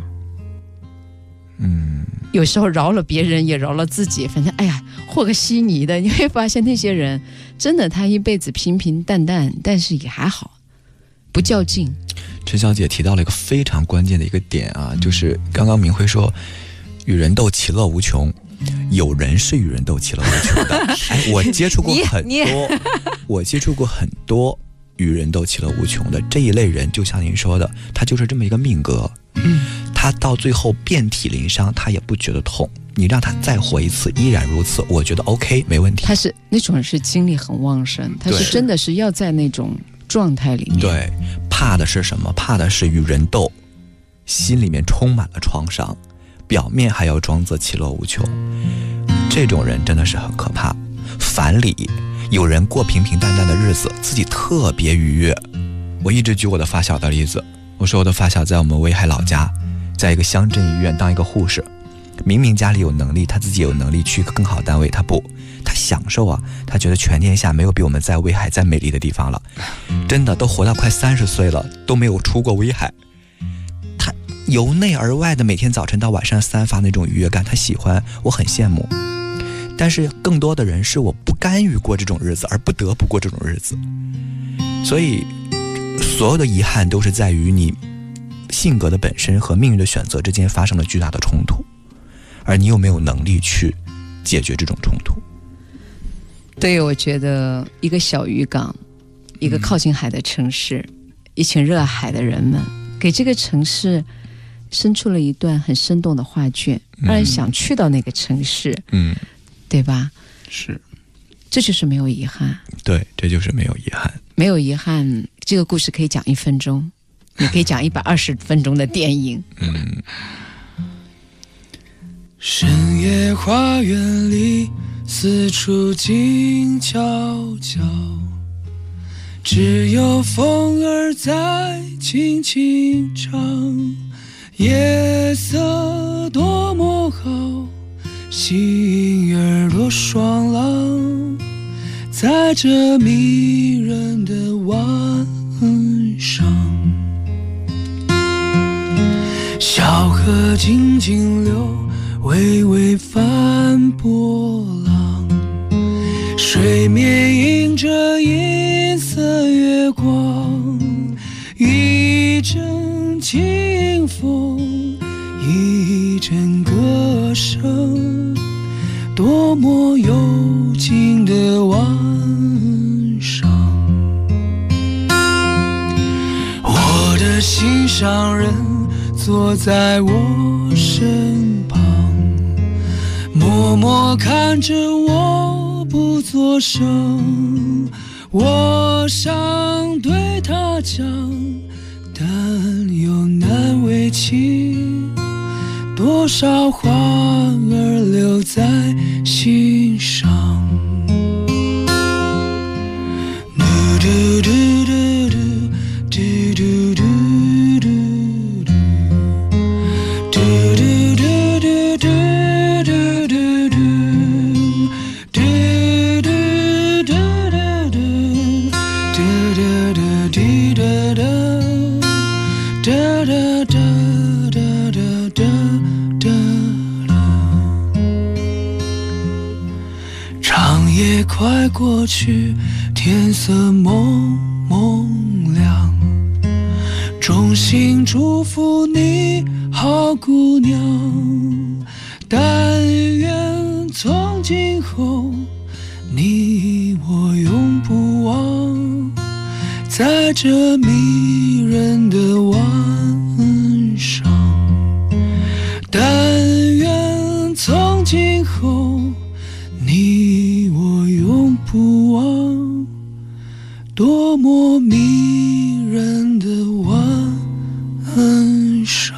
有时候饶了别人也饶了自己，反正哎呀和个稀泥的。你会发现那些人真的他一辈子平平淡淡，但是也还好，不较劲。 陈小姐提到了一个非常关键的一个点啊，就是刚刚明辉说与人斗其乐无穷，有人是与人斗其乐无穷的。我接触过很多与人斗其乐无穷的这一类人，就像您说的，他就是这么一个命格。他到最后遍体鳞伤，他也不觉得痛。你让他再活一次，依然如此，我觉得 OK， 没问题。 他是那种是精力很旺盛，他是真的是要在那种状态里面。 对，怕的是什么？怕的是与人斗，心里面充满了创伤，表面还要装作其乐无穷。这种人真的是很可怕。反理，有人过平平淡淡的日子，自己特别愉悦。我一直举我的发小的例子，我说我的发小在我们威海老家，在一个乡镇医院当一个护士，明明家里有能力，他自己有能力去一个更好单位，他不，他享受啊，他觉得全天下没有比我们在威海再美丽的地方了，真的都活到快30岁了，都没有出过威海。他由内而外的每天早晨到晚上散发那种愉悦感，他喜欢，我很羡慕。但是更多的人是我不甘于过这种日子，而不得不过这种日子。所以所有的遗憾都是在于你性格的本身和命运的选择之间发生了巨大的冲突，而你有没有能力去解决这种冲突。 对，我觉得一个小渔港，一个靠近海的城市，一群热爱海的人们，给这个城市生出了一段很生动的画卷，让人想去到那个城市，对吧？ 是， 这就是没有遗憾。 对，这就是没有遗憾。 没有遗憾，这个故事可以讲1分钟，你可以讲120分钟的电影。 深夜花园里，四处静悄悄，只有风儿在轻轻唱。夜色多么好，吸引耳朵双浪，在这迷人的晚上。小河静静流，微微泛波浪， 水面映着银色月光，一阵清风，一阵歌声，多么幽静的晚上。我的心上人坐在我身旁，默默看着我不作声。我想对他讲，但又难为情，多少话儿留在心上。嘟嘟嘟嘟嘟嘟嘟长夜快过去，天色蒙蒙亮，衷心祝福你好姑娘，但愿从今后你我永不忘，在这迷人的晚上，但愿从今后你我永不忘，多么迷人的晚上。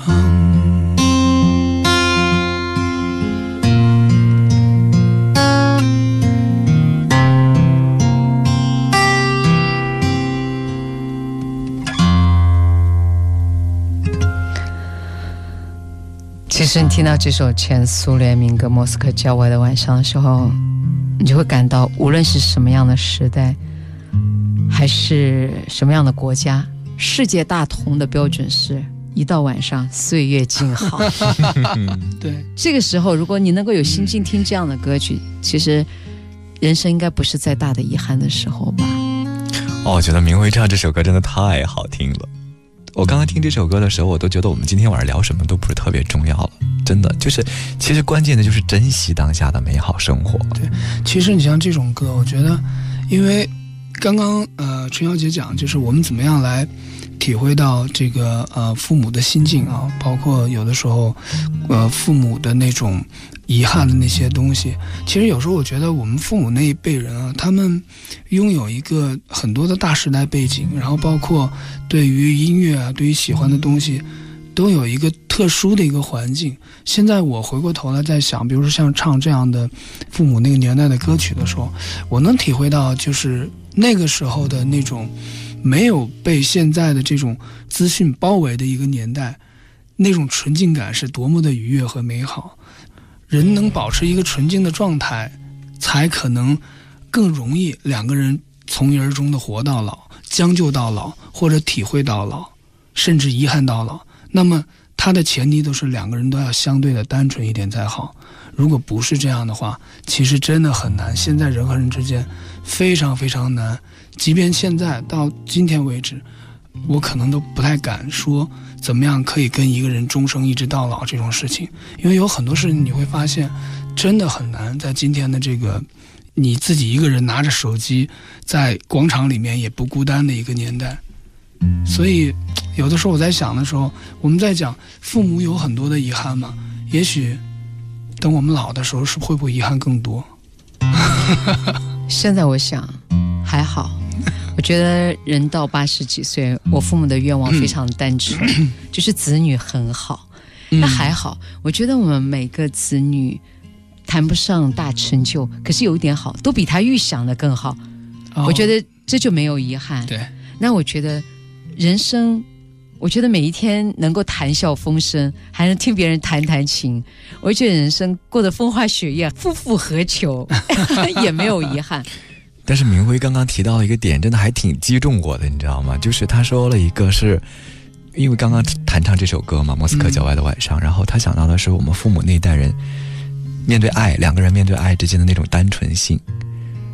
其实你听到这首前苏联民歌《莫斯科郊外的晚上》的时候，你就会感到无论是什么样的时代还是什么样的国家，世界大同的标准是一到晚上岁月静好。 对， 这个时候如果你能够有心境听这样的歌曲，其实人生应该不是再大的遗憾的时候吧。 我觉得明辉唱这首歌真的太好听了。我刚刚听这首歌的时候，我都觉得我们今天晚上聊什么都不是特别重要了，真的就是其实关键的就是珍惜当下的美好生活。 对，其实你像这种歌，我觉得因为刚刚陈小姐讲就是我们怎么样来体会到这个父母的心境啊，包括有的时候父母的那种遗憾的那些东西。其实有时候我觉得我们父母那一辈人啊，他们拥有一个很多的大时代背景，然后包括对于音乐啊，对于喜欢的东西都有一个特殊的一个环境。现在我回过头来在想，比如说像唱这样的父母那个年代的歌曲的时候，我能体会到就是那个时候的那种没有被现在的这种资讯包围的一个年代，那种纯净感是多么的愉悦和美好。人能保持一个纯净的状态，才可能更容易两个人从一而终的活到老，将就到老，或者体会到老，甚至遗憾到老。那么它的前提都是两个人都要相对的单纯一点才好。如果不是这样的话，其实真的很难。现在人和人之间非常非常难，即便现在到今天为止，我可能都不太敢说怎么样可以跟一个人终生一直到老这种事情，因为有很多事情你会发现真的很难。在今天的这个你自己一个人拿着手机在广场里面也不孤单的一个年代，所以有的时候我在想的时候，我们在讲父母有很多的遗憾嘛，也许等我们老的时候是会不会遗憾更多？ 现在我想还好，我觉得人到80几岁，我父母的愿望非常单纯，就是子女很好。那还好，我觉得我们每个子女谈不上大成就，可是有一点好，都比他预想的更好。我觉得这就没有遗憾。 对， 那我觉得人生，我觉得每一天能够谈笑风生，还能听别人弹弹琴，我觉得人生过得风花雪月，夫复何求，也没有遗憾。 但是明辉刚刚提到了一个点，真的还挺击中我的，你知道吗？就是他说了一个是，因为刚刚弹唱这首歌嘛，《莫斯科郊外的晚上》，然后他想到的是我们父母那一代人面对爱，两个人面对爱之间的那种单纯性。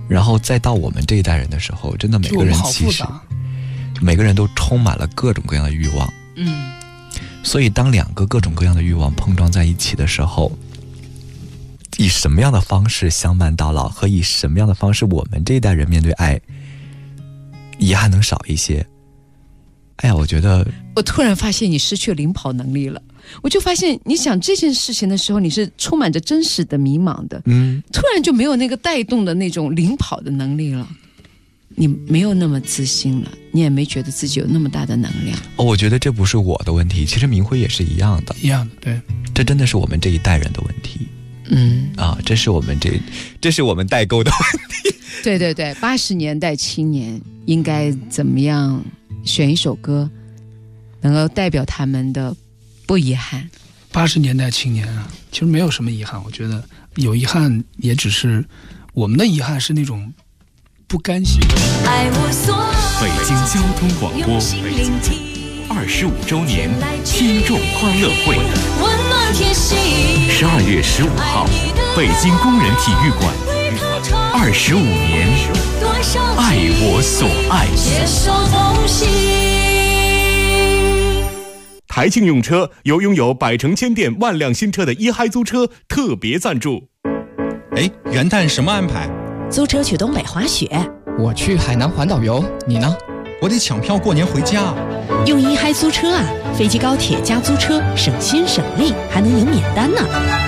然后再到我们这一代人的时候，真的每个人其实每个人都充满了各种各样的欲望。所以当两个各种各样的欲望碰撞在一起的时候，以什么样的方式相伴到老，和以什么样的方式我们这一代人面对爱遗憾能少一些。哎呀，我觉得我突然发现你失去领跑能力了。我就发现你想这件事情的时候，你是充满着真实的迷茫的，突然就没有那个带动的那种领跑的能力了，你没有那么自信了，你也没觉得自己有那么大的能量。 我觉得这不是我的问题，其实明辉也是一样的， 对， 这真的是我们这一代人的问题。这是我们代沟的问题。 对对对，80年代青年应该怎么样选一首歌能够代表他们的不遗憾 ？80年代青年啊，其实没有什么遗憾，我觉得有遗憾也只是我们的遗憾是那种不甘心。 北京交通广播25周年听众欢乐会，12月15号，北京工人体育馆，25年，爱我所爱。 台庆用车由拥有百城千店万辆新车的一嗨租车特别赞助。 元旦什么安排？ 租车去东北滑雪。 我去海南环岛游，你呢？ 我得抢票过年回家。 用一嗨租车啊，飞机高铁加租车，省心省力，还能赢免单呢。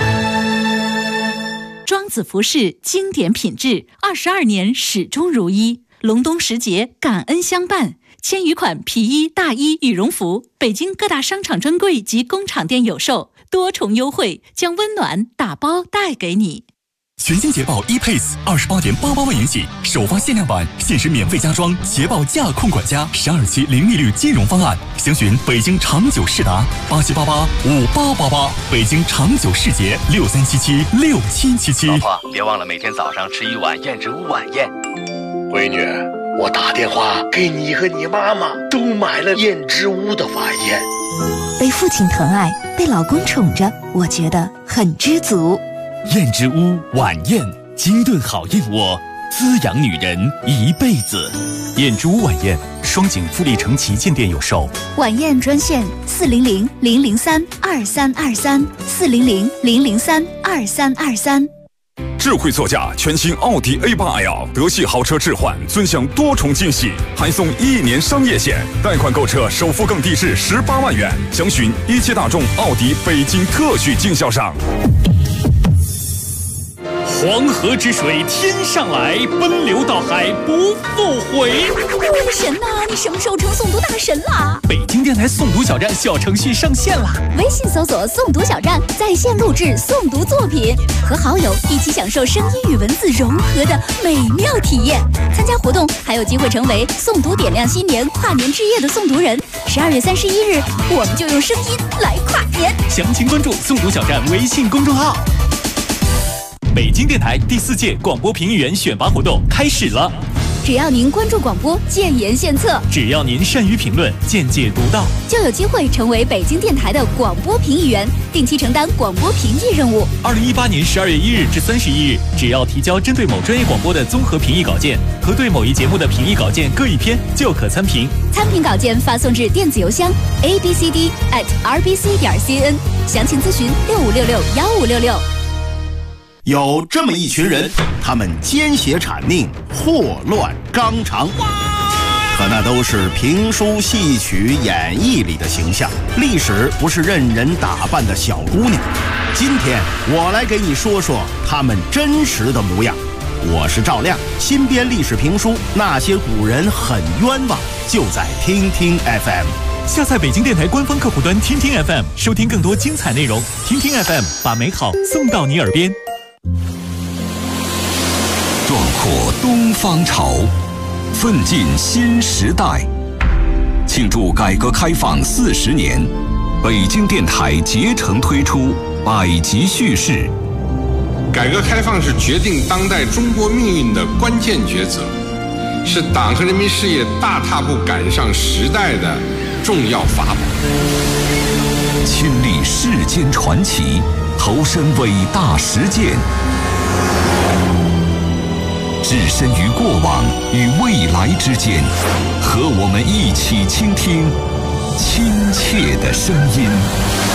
庄子服饰经典品质，22年始终如一。隆冬时节，感恩相伴。千余款皮衣、大衣、羽绒服，北京各大商场专柜及工厂店有售，多重优惠，将温暖打包带给你。 全新捷豹 ePace28.88万元起，首发限量版，限时免费加装捷豹驾控管家，12期零利率金融方案。详询北京长久世达87885888，北京长久世捷63776777。 老婆，别忘了每天早上吃一碗燕之屋晚宴。 闺女，我打电话给你和你妈妈都买了燕之屋的晚宴。 被父亲疼爱，被老公宠着，我觉得很知足。 燕之屋晚宴，精炖好燕窝，滋养女人一辈子。 燕之屋晚宴，双井富力城旗舰店有售。 晚宴专线400-003-2323，400-003-2323。 智慧座驾全新奥迪 A8L， 德系豪车置换，尊享多重惊喜，还送1年商业险，贷款购车首付更低至18万元。详询一汽大众奥迪北京特许经销商。 黄河之水天上来，奔流到海不复回。 我的神呐，你什么时候成诵读大神啦？ 北京电台诵读小站小程序上线啦！ 微信搜索诵读小站，在线录制诵读作品，和好友一起享受声音与文字融合的美妙体验。参加活动还有机会成为诵读点亮新年跨年之夜的诵读人。12月31日，我们就用声音来跨年。 详情关注诵读小站微信公众号。北京电台第4届广播评议员选拔活动开始了。 只要您关注广播，建言献策； 只要您善于评论，见解独到， 就有机会成为北京电台的广播评议员，定期承担广播评议任务。 2018年12月1日至31日，只要提交针对某专业广播的综合评议稿件和对某一节目的评议稿件各一篇，就可参评。 参评稿件发送至电子邮箱 abcd@rbc.cn， 详情咨询65661566。 有这么一群人，他们奸邪谄佞，祸乱纲常，可那都是评书、戏曲、演绎里的形象。历史不是任人打扮的小姑娘。今天我来给你说说他们真实的模样。我是赵亮，新编历史评书《那些古人很冤枉》，就在听听 FM。 下载北京电台官方客户端听听 FM， 收听更多精彩内容。听听 FM， 把美好送到你耳边。 壮阔东方潮，奋进新时代。庆祝改革开放40年，北京电台竭诚推出百集叙事。 改革开放是决定当代中国命运的关键抉择，是党和人民事业大踏步赶上时代的重要法宝。 亲历世间传奇，投身伟大实践。 置身于过往与未来之间，和我们一起倾听亲切的声音。